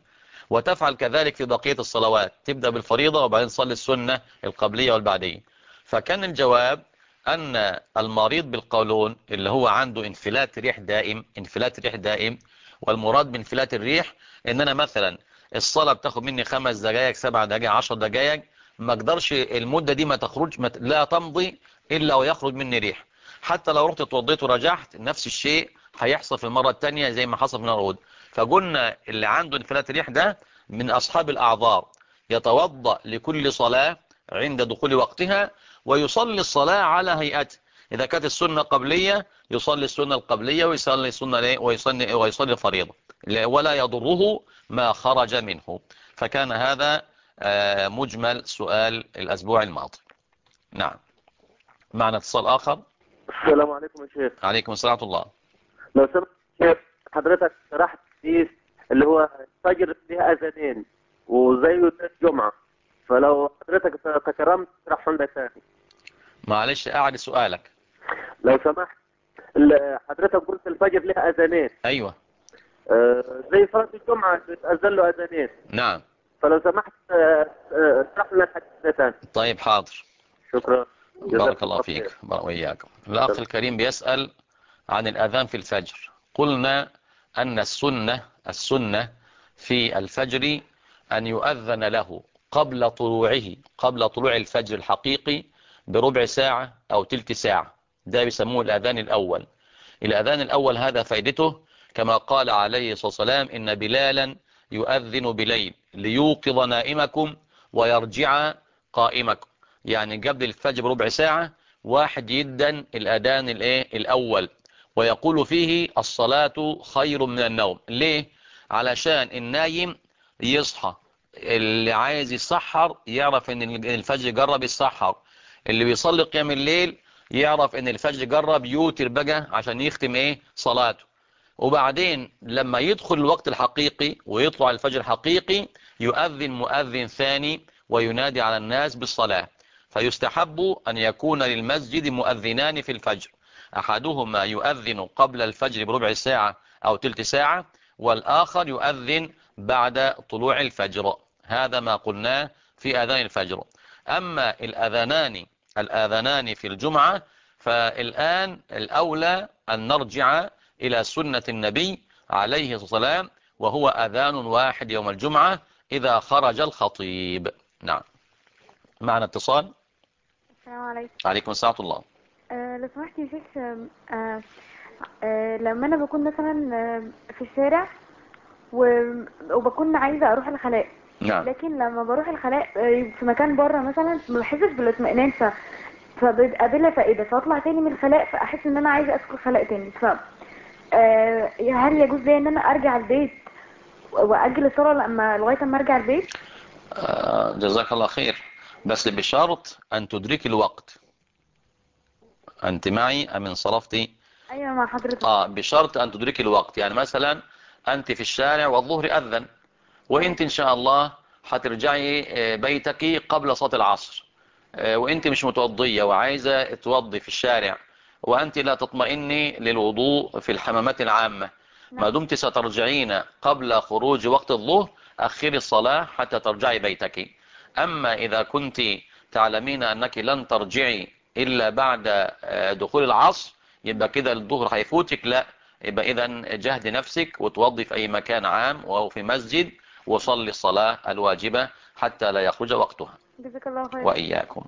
وتفعل كذلك في بقية الصلوات، تبدأ بالفريضة وبعدين تصلي السنة القبلية والبعدية. فكان الجواب أن المريض بالقولون اللي هو عنده انفلات ريح دائم، انفلات ريح دائم، والمراد بانفلات الريح ان انا مثلا الصلاة بتاخد مني 5 دقائق 7 دقائق 10 دقائق، ما اقدرش المدة دي ما تخرج، لا تمضي الا ويخرج مني ريح. حتى لو رحت اتوضيت ورجعت نفس الشيء هيحصل في المرة الثانية زي ما حصل في النهار. فقلنا اللي عنده انفلات الريح ده من اصحاب الاعذار يتوضأ لكل صلاة عند دخول وقتها ويصلي الصلاة على هيئته. إذا كانت السنة قبلية يصلي السنة القبلية ويصلي السنة ويصلي الفريضة، ولا يضره ما خرج منه. فكان هذا مجمل سؤال الأسبوع الماضي. نعم. معنا اتصال آخر. السلام عليكم يا شيخ. عليكم السلام ورحمة الله. لو سمحت شيخ، حضرتك شرحت حديث اللي هو الفجر فيها أذانين وزيه الجمعة، فلو حضرتك تكرمت تشرحه لنا ثاني. معلش أعد سؤالك. لو سمحت، حضرتك قلت الفجر لها أذانين. أيوة. زي صلاة الجمعة بتأذن له أذانين. نعم. فلو سمحت اشرح لنا الحديث ده ثاني. طيب حاضر. شكرا. بارك الله فيك. وإياكم. الأخ الكريم بيسأل عن الأذان في الفجر. قلنا أن السنة في الفجر أن يؤذن له قبل طلوعه، قبل طلوع الفجر الحقيقي بربع ساعة أو تلت ساعة. ده بيسموه الأذان الأول. الأذان الأول هذا فائدته كما قال عليه الصلاة والسلام إن بلالا يؤذن بليل ليوقظ نائمكم ويرجع قائمكم. يعني قبل الفجر بربع ساعة واحد يدن الأذان الأول ويقول فيه الصلاة خير من النوم. ليه؟ علشان النايم يصحى، اللي عايز يسحر يعرف ان الفجر جرب يسحر، اللي بيصلي قيام الليل يعرف ان الفجر جرب يوتر بقى عشان يختم صلاته. وبعدين لما يدخل الوقت الحقيقي ويطلع الفجر الحقيقي يؤذن مؤذن ثاني وينادي على الناس بالصلاة. فيستحب أن يكون للمسجد مؤذنان في الفجر، أحدهما يؤذن قبل الفجر بربع ساعة أو تلت ساعة، والآخر يؤذن بعد طلوع الفجر. هذا ما قلناه في أذان الفجر. أما الآذانان في الجمعة فالآن الأولى أن نرجع إلى سنة النبي عليه الصلاة والسلام، وهو أذان واحد يوم الجمعة إذا خرج الخطيب. نعم. معنا اتصال. السلام عليكم. عليكم السلام ورحمة الله. لو سمحت يا شيخ، لما انا بكون مثلا في الشارع وبكون عايزه اروح الخلاء. نعم. لكن لما بروح الخلاء في مكان بره مثلا ما بحسش بالاطمئنان، فبيبقى بلا فائده، فاطلع تاني من الخلاء فاحس ان انا عايزه ادخل خلاء تاني. هل يجوز لي ان انا ارجع البيت واجل الصلاه لغايه اما ارجع البيت؟ جزاك الله خير، بس بشرط أن تدرك الوقت. أنت معي أم انصرفتي؟ ايوه مع حضرتك. بشرط أن تدرك الوقت. يعني مثلا أنت في الشارع والظهر أذن، وأنت إن شاء الله هترجعي بيتك قبل صلاة العصر، وأنت مش متوضية وعايزة توضي في الشارع، وأنت لا تطمئني للوضوء في الحمامات العامة، ما دمت سترجعين قبل خروج وقت الظهر أخري الصلاة حتى ترجعي بيتك. أما إذا كنت تعلمين أنك لن ترجعي إلا بعد دخول العصر يبقى كده الظهر هيفوتك، لا، يبقى إذن جهد نفسك وتوضي في أي مكان عام أو في مسجد وصلي الصلاة الواجبة حتى لا يخرج وقتها. جزاك الله خير. وإياكم.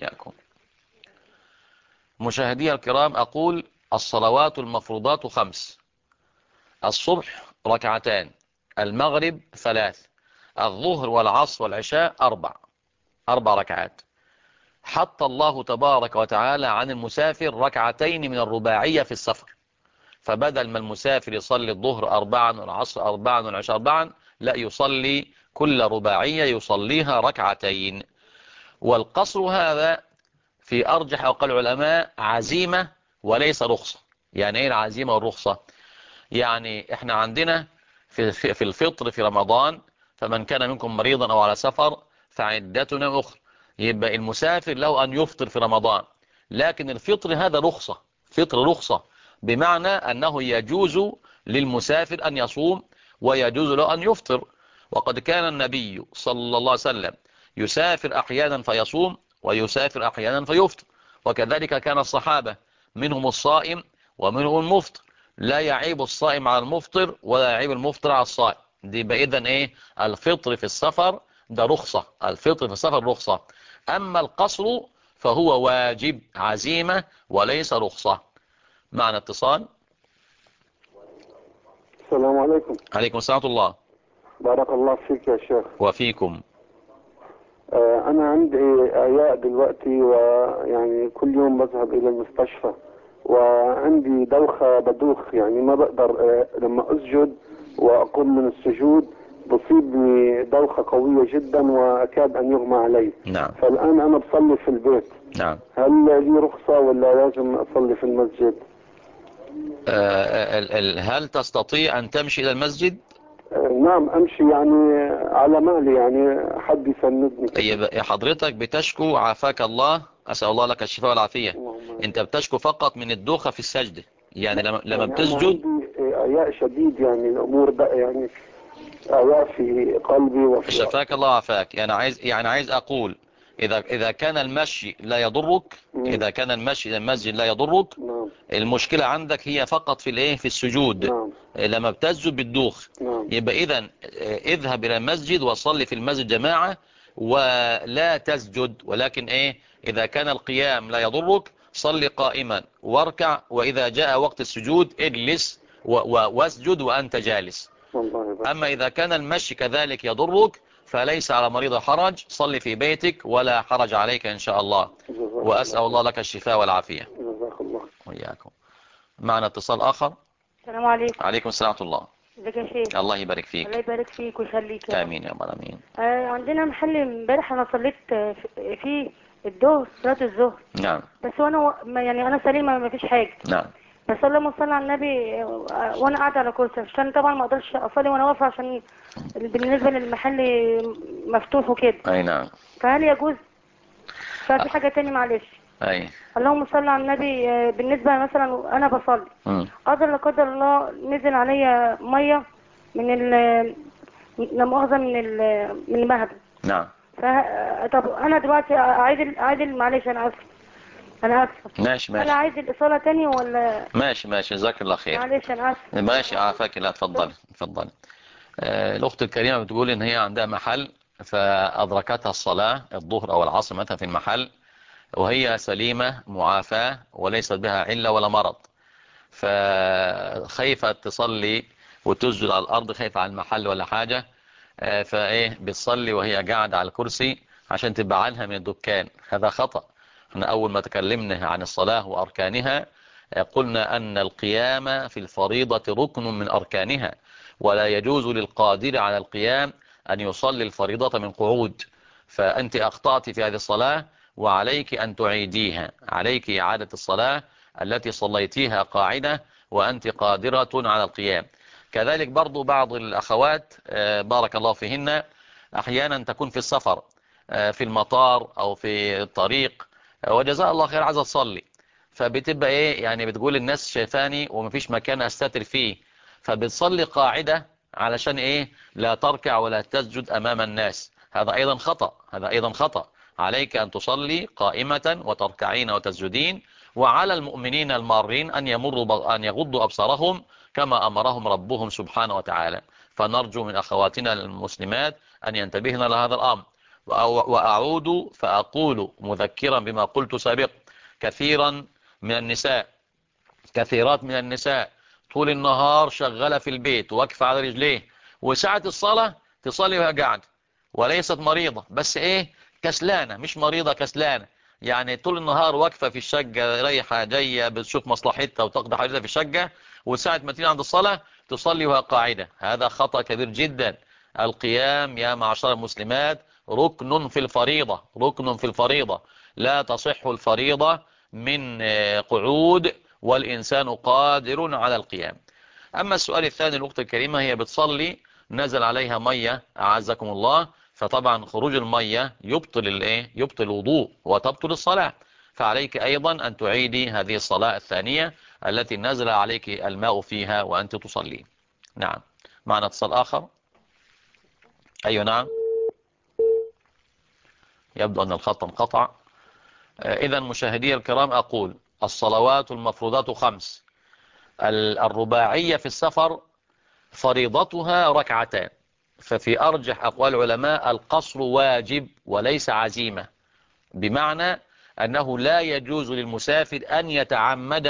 مشاهدي الكرام، أقول الصلوات المفروضات 5: الصبح 2، المغرب 3، الظهر والعصر والعشاء 4 ركعات. حط الله تبارك وتعالى عن المسافر 2 من الرباعية في السفر، فبدل ما المسافر يصلي الظهر 4 والعصر 4 والعشاء 4، لا، يصلي كل رباعية يصليها 2. والقصر هذا في أرجح أقوال العلماء عزيمة وليس رخصة. يعني ايه العزيمة والرخصة؟ يعني احنا عندنا في الفطر في رمضان، فمن كان منكم مريضا أو على سفر فعدتنا أخرى. يبقى المسافر له أن يفطر في رمضان، لكن الفطر هذا رخصة، فطر رخصة، بمعنى أنه يجوز للمسافر أن يصوم ويجوز له أن يفطر. وقد كان النبي صلى الله عليه وسلم يسافر أحيانا فيصوم ويسافر أحيانا فيفطر، وكذلك كان الصحابة منهم الصائم ومنهم المفطر، لا يعيب الصائم على المفطر ولا يعيب المفطر على الصائم. دي بقى إذن إيه؟ الفطر في السفر ده رخصة، الفطر في السفر رخصة. أما القصر فهو واجب عزيمة وليس رخصة. معنا اتصال. السلام عليكم. عليكم السلام ورحمة الله. بارك الله فيك يا شيخ. وفيكم. أنا عندي أعياء دلوقتي، ويعني كل يوم بذهب إلى المستشفى، وعندي دوخة بدوخ، يعني ما بقدر لما أسجد وأقوم من السجود بصيبني دوخة قوية جدا وأكاد أن يغمى علي. نعم. فالآن أنا بصلي في البيت. نعم. هل لي رخصة ولا لازم أصلي في المسجد؟ هل تستطيع أن تمشي إلى المسجد؟ نعم أمشي، يعني على مهلي، يعني حد يسندني. يا حضرتك بتشكو عافاك الله، أسأل الله لك الشفاء والعافية. أنت بتشكو فقط من الدوخة في السجد، يعني لما يعني بتسجد. أنا عندي عياء شديد، يعني الأمور ده يعني عياء في قلبي وفي شفاك الله وعافاك. يعني عايز أقول إذا كان المشي لا يضرك، إذا كان المشي إلى المسجد لا يضرك، نعم. المشكلة عندك هي فقط في الايه، في السجود. نعم. لما بتسجد بالدوخ. نعم. يبقى إذن اذهب إلى المسجد وصلي في المسجد جماعة ولا تسجد، ولكن ايه، إذا كان القيام لا يضرك صلي قائما واركع، وإذا جاء وقت السجود اجلس واسجد وأنت جالس. أما إذا كان المشي كذلك يضرك فليس على مريض حرج، صلي في بيتك ولا حرج عليك إن شاء الله. وأسأل الله لك الشفاء والعافية. جزاك الله. وإياكم. معنا اتصال آخر. السلام عليكم. عليكم السلام ورحمة الله. ازيك يا شيخ؟ الله يبارك فيك. الله يبارك فيك ويخليك يا رب. آمين يا رب العالمين. عندنا محل امبارح انا صليت فيه الظهر، صلاة الظهر. نعم. بس وانا يعني انا سليمة ما فيش حاجة. نعم. بس اللهم صل على النبي، وانا قاعدة على كرسي عشان طبعا ما اقدرش اصلي وانا واقفة عشان بالنسبة للمحل مفتوح وكده. أي نعم. فهل يجوز؟ ففي حاجة تاني معلش. أي. اللهم صل على النبي، بالنسبة مثلا انا بصلي قدر لا قدر الله نزل عليا مية من لا مؤاخذة من المهد. نعم. طب انا دلوقتي اعيد معلش، انا اسف. ماشي. انا عايز الاصالة تاني ولا؟ ماشي جزاك الله خير. معلش انا اسف. ماشي عافاك. لا اتفضلي. الأخت الكريمة بتقول إن هي عندها محل، فأدركتها الصلاة الظهر أو العصر مثلا في المحل وهي سليمة معافاة وليست بها علة ولا مرض، فخايفة تصلي وتسجد على الأرض، خايفة على المحل ولا حاجة، فإيه بتصلي وهي قاعدة على الكرسي عشان تبقى عنها من الدكان. هذا خطأ. احنا أول ما تكلمنا عن الصلاة وأركانها قلنا أن القيام في الفريضة ركن من أركانها، ولا يجوز للقادر على القيام أن يصلي الفريضة من قعود. فأنت أخطأت في هذه الصلاة وعليك أن تعيديها، عليك إعادة الصلاة التي صليتيها قاعدة وأنت قادرة على القيام. كذلك برضو بعض الأخوات بارك الله فيهن أحيانا تكون في السفر، في المطار أو في الطريق، وجزاء الله خير عايزة تصلي، فبتبقى إيه يعني بتقول الناس شايفاني ومفيش مكان أستتر فيه، فبتصلي قاعدة علشان إيه لا تركع ولا تسجد أمام الناس. هذا أيضا خطأ. عليك أن تصلي قائمة وتركعين وتسجدين، وعلى المؤمنين المارين أن يغضوا أبصارهم كما أمرهم ربهم سبحانه وتعالى. فنرجو من أخواتنا المسلمات أن ينتبهن لهذا الأمر. وأعود فأقول مذكرا بما قلت سابقا، كثيرات من النساء طول النهار شغالة في البيت واقفة على رجليه، وساعة الصلاة تصلي وهي قاعدة، وليست مريضة بس ايه كسلانة، مش مريضة كسلانة، يعني طول النهار واقفة في الشقة رايحة جاية بتشوف مصلحتها وتقضي حاجتها في الشقة، وساعة ما تيجي عند الصلاة تصلي وهي قاعدة. هذا خطأ كبير جدا. القيام يا معشر المسلمات ركن في الفريضة، لا تصح الفريضة من قعود، والإنسان قادر على القيام. أما السؤال الثاني الأخت الكريمة، هي بتصلي نزل عليها مية أعزكم الله، فطبعا خروج المية يبطل الوضوء وتبطل الصلاة، فعليك أيضا أن تعيدي هذه الصلاة الثانية التي نزل عليك الماء فيها وأنت تصلي. نعم. معنا اتصال آخر. أيوة نعم. يبدو أن الخط انقطع. إذا مشاهدي الكرام أقول الصلوات المفروضات 5. الرباعية في السفر فريضتها 2 ركعتان، ففي أرجح أقوال العلماء القصر واجب وليس عزيمة، بمعنى أنه لا يجوز للمسافر أن يتعمد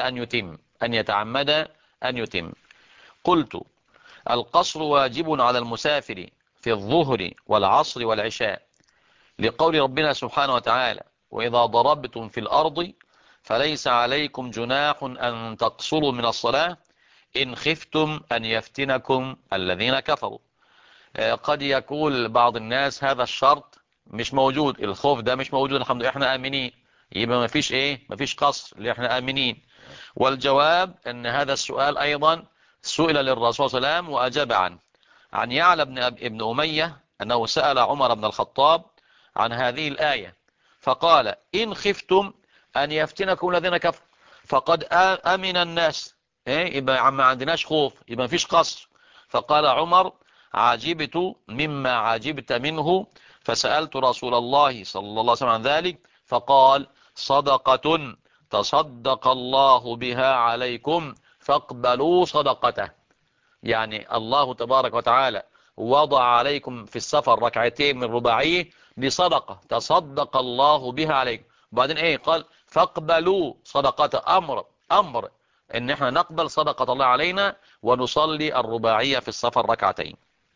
أن يتم. قلت القصر واجب على المسافر في الظهر والعصر والعشاء، لقول ربنا سبحانه وتعالى: وإذا ضربتم في الأرض فليس عليكم جناح أن تقصروا من الصلاة إن خفتم أن يفتنكم الذين كفروا. قد يقول بعض الناس هذا الشرط مش موجود، الخوف ده مش موجود، الحمد لله احنا آمنين، يبقى مفيش قصر اللي احنا آمنين. والجواب أن هذا السؤال أيضا سئل للرسول صلى الله عليه وسلم وأجاب عنه. عن يعلى ابن أمية أنه سأل عمر بن الخطاب عن هذه الآية فقال: إن خفتم أن يفتنكم الذين كفروا فقد أمن الناس، يبقى ما عندناش خوف، يبقى مفيش قصر. فقال عمر: عجبت مما عجبت منه، فسألت رسول الله صلى الله عليه وسلم عن ذلك فقال: صدقة تصدق الله بها عليكم فاقبلوا صدقته. يعني الله تبارك وتعالى وضع عليكم في السفر 2 من رباعيه بصدقة تصدق الله بها عليكم. وبعدين قال: فاقبلوا صدقته، أمر ان احنا نقبل صدقة الله علينا ونصلي الرباعية في السفر 2.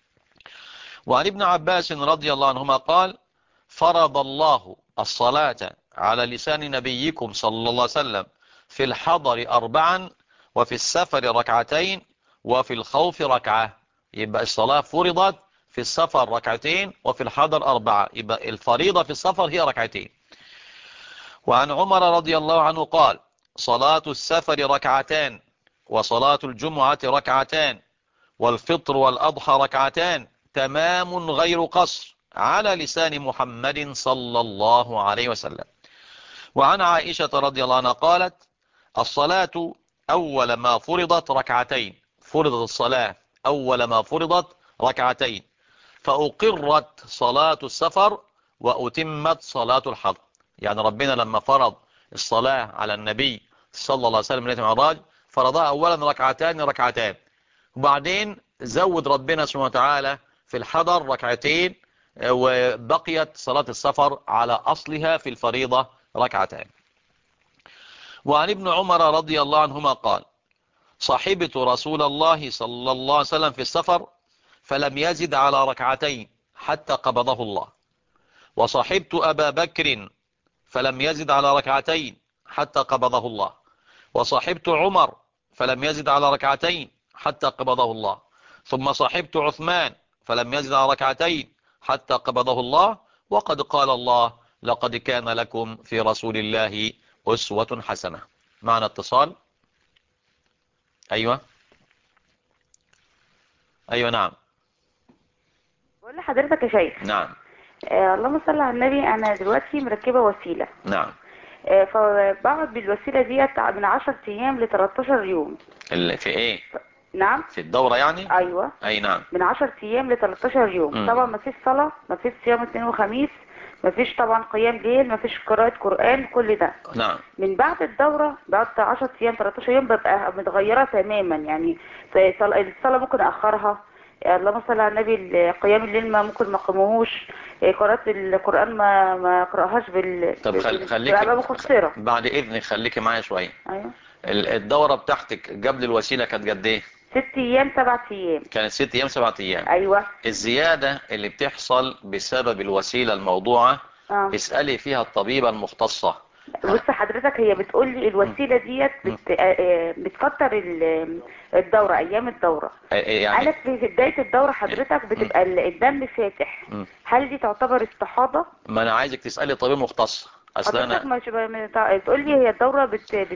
وعن ابن عباس رضي الله عنهما قال: فرض الله الصلاة على لسان نبيكم صلى الله عليه وسلم في الحضر 4 وفي السفر 2 وفي الخوف 1. يبقى الصلاة فرضت في السفر 2 وفي الحضر 4، يبقى الفريضة في السفر هي 2. وعن عمر رضي الله عنه قال: صلاة السفر 2 وصلاة الجمعة 2 والفطر والأضحى 2 تمام غير قصر على لسان محمد صلى الله عليه وسلم. وعن عائشة رضي الله عنها قالت: الصلاة أول ما فرضت 2، فرضت الصلاة أول ما فرضت 2 فأقرت صلاة السفر وأتمت صلاة الحضر. يعني ربنا لما فرض الصلاة على النبي صلى الله عليه وسلم ليلة المعراج فرضها أولا 2 وبعدين زود ربنا سبحانه وتعالى في الحضر 2 وبقيت صلاة السفر على أصلها في الفريضة 2. وعن ابن عمر رضي الله عنهما قال: صحبت رسول الله صلى الله عليه وسلم في السفر فلم يزد على 2 حتى قبضه الله، وصحبت أبا بكر فلم يزد على 2 حتى قبضه الله، وصحبت عمر فلم يزد على 2 حتى قبضه الله، ثم صحبت عثمان فلم يزد على 2 حتى قبضه الله، وقد قال الله: لقد كان لكم في رسول الله أسوة حسنة. معنا اتصال. أيوة نعم. بقول لحضرتك يا شيخ. نعم. اللهم صل على النبي. انا دلوقتي مركبه وسيله. نعم. فبقعد بالوسيله ديت من 10 ايام ل 13 يوم. اللي في ايه؟ نعم. في الدورة يعني؟ ايوه. اي نعم. من 10 ايام ل 13 يوم. طبعا ما فيش صلاه، ما فيش صيام اثنين وخميس، ما فيش طبعا قيام ليل، ما فيش قراءه قران، كل ده. نعم. من بعد الدوره بعد 10 ايام 13 يوم ببقى متغيره تماما. يعني الصلاه ممكن اخرها، اللهم صل على النبي، قيام الليل ما ممكن ما قيموهوش، قراءة القرآن ما اقراهاش طب خليكي مقصرة. بعد اذنك خليكي معايا شوية. ايوه. الدورة بتاعتك قبل الوسيلة كانت قد ايه؟ 6 ايام 7 ايام. كانت 6 ايام 7 ايام. ايوه. الزيادة اللي بتحصل بسبب الوسيلة الموضوعة اسألي فيها الطبيبة المختصة. بص حضرتك، هي بتقول لي الوسيله ديت بتكتر الدوره، ايام الدوره. يعني انا في بدايه الدوره حضرتك بتبقى الدم فاتح. هل دي تعتبر استحاضه؟ ما انا عايزك تسالي طبيب مختص. اصل انا بتقول لي هي الدوره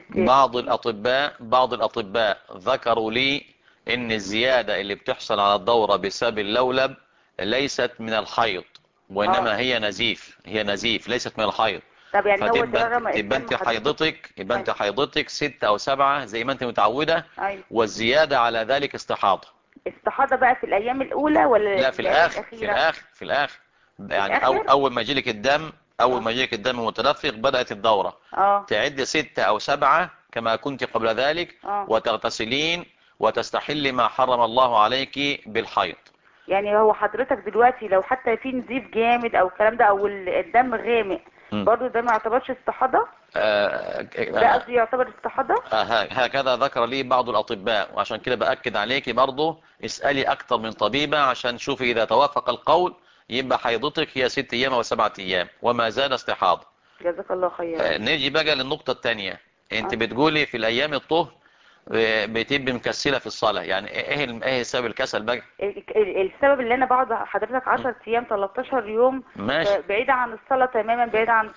بعض الاطباء ذكروا لي ان الزياده اللي بتحصل على الدوره بسبب اللولب ليست من الحيض، وانما هي نزيف ليست من الحيض. طب يعني يبقى انت حيضتك 6 أو 7 زي ما انت متعودة. أيوة. والزيادة على ذلك استحاضة. استحاضة بقى في الأيام الأولى ولا لا، في الآخر، في الأخيرة؟ الآخر، في الآخر. يعني الآخر؟ أول ما يجيلك الدم، أول ما يجيلك الدم متدفق بدأت الدورة، تعد 6 أو 7 كما كنت قبل ذلك، وتغتسلين وتستحلي ما حرم الله عليك بالحيض. يعني هو حضرتك دلوقتي لو حتى في نزيف جامد أو الكلام ده أو الدم غامق برضو ده ما يعتبرش استحاضة؟ ده قصدي يعتبر استحاضة؟ هكذا ذكر لي بعض الأطباء، وعشان كده بأكد عليك برضو اسألي أكتر من طبيبة عشان شوفي إذا توافق القول يبقى حيضتك هي 6 أيام أو 7 أيام وما زال استحاضة. جزاك الله خير. نيجي بقى للنقطة الثانية. انت بتقولي في الأيام الطهر بتبقي مكسلة في الصلاة، يعني ايه سبب الكسل بقى؟ السبب اللي انا بقعد حضرتك 10 ايام 13 يوم بعيدة عن الصلاة تماما، بعيدة عن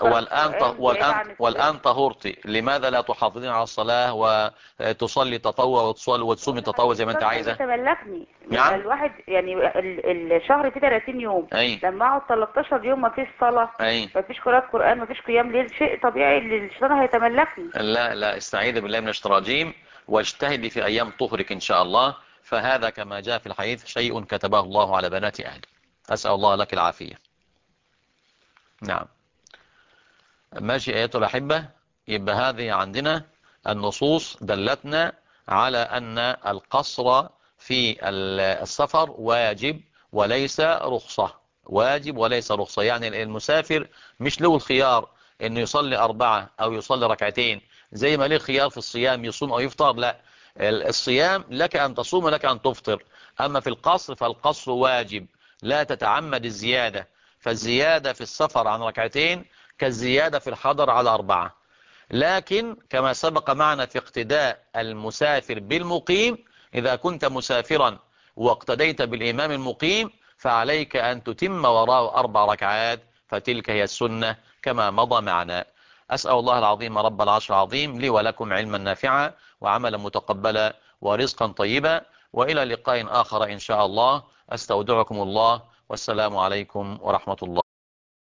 والآن طهرتي، لماذا لا تحافظين على الصلاة وتصلي تطوع وتصومي تطوع زي ما انت عايزة؟ تملكني الواحد يعني الشهر فيه 30 يوم لما اقعد 13 يوم ما فيش صلاة ما فيش قراءة قرآن ما فيش قيام ليل، شيء طبيعي اللي الشيطان هيتملكني. لا استعيذ بالله من الشيطان الرجيم واجتهدي في أيام طهرك إن شاء الله، فهذا كما جاء في الحديث شيء كتبه الله على بنات آدم. أسأل الله لك العافية. نعم ماشي أيها الأحبة. يبقى هذه عندنا النصوص دلتنا على أن القصر في السفر واجب وليس رخصة، واجب وليس رخصة. يعني المسافر مش له الخيار انه يصلي 4 او يصلي 2 زي ما له خيار في الصيام يصوم او يفطر. لا، الصيام لك ان تصوم ولك ان تفطر. اما في القصر فالقصر واجب، لا تتعمد الزيادة، فالزيادة في السفر عن 2 كالزيادة في الحضر على 4. لكن كما سبق معنا في اقتداء المسافر بالمقيم، إذا كنت مسافرا واقتديت بالإمام المقيم فعليك أن تتم وراء 4 ركعات، فتلك هي السنة كما مضى معنا. أسأل الله العظيم رب العرش العظيم لي ولكم علما نافعا وعملا متقبلا ورزقا طيبا، وإلى لقاء آخر إن شاء الله. أستودعكم الله والسلام عليكم ورحمة الله.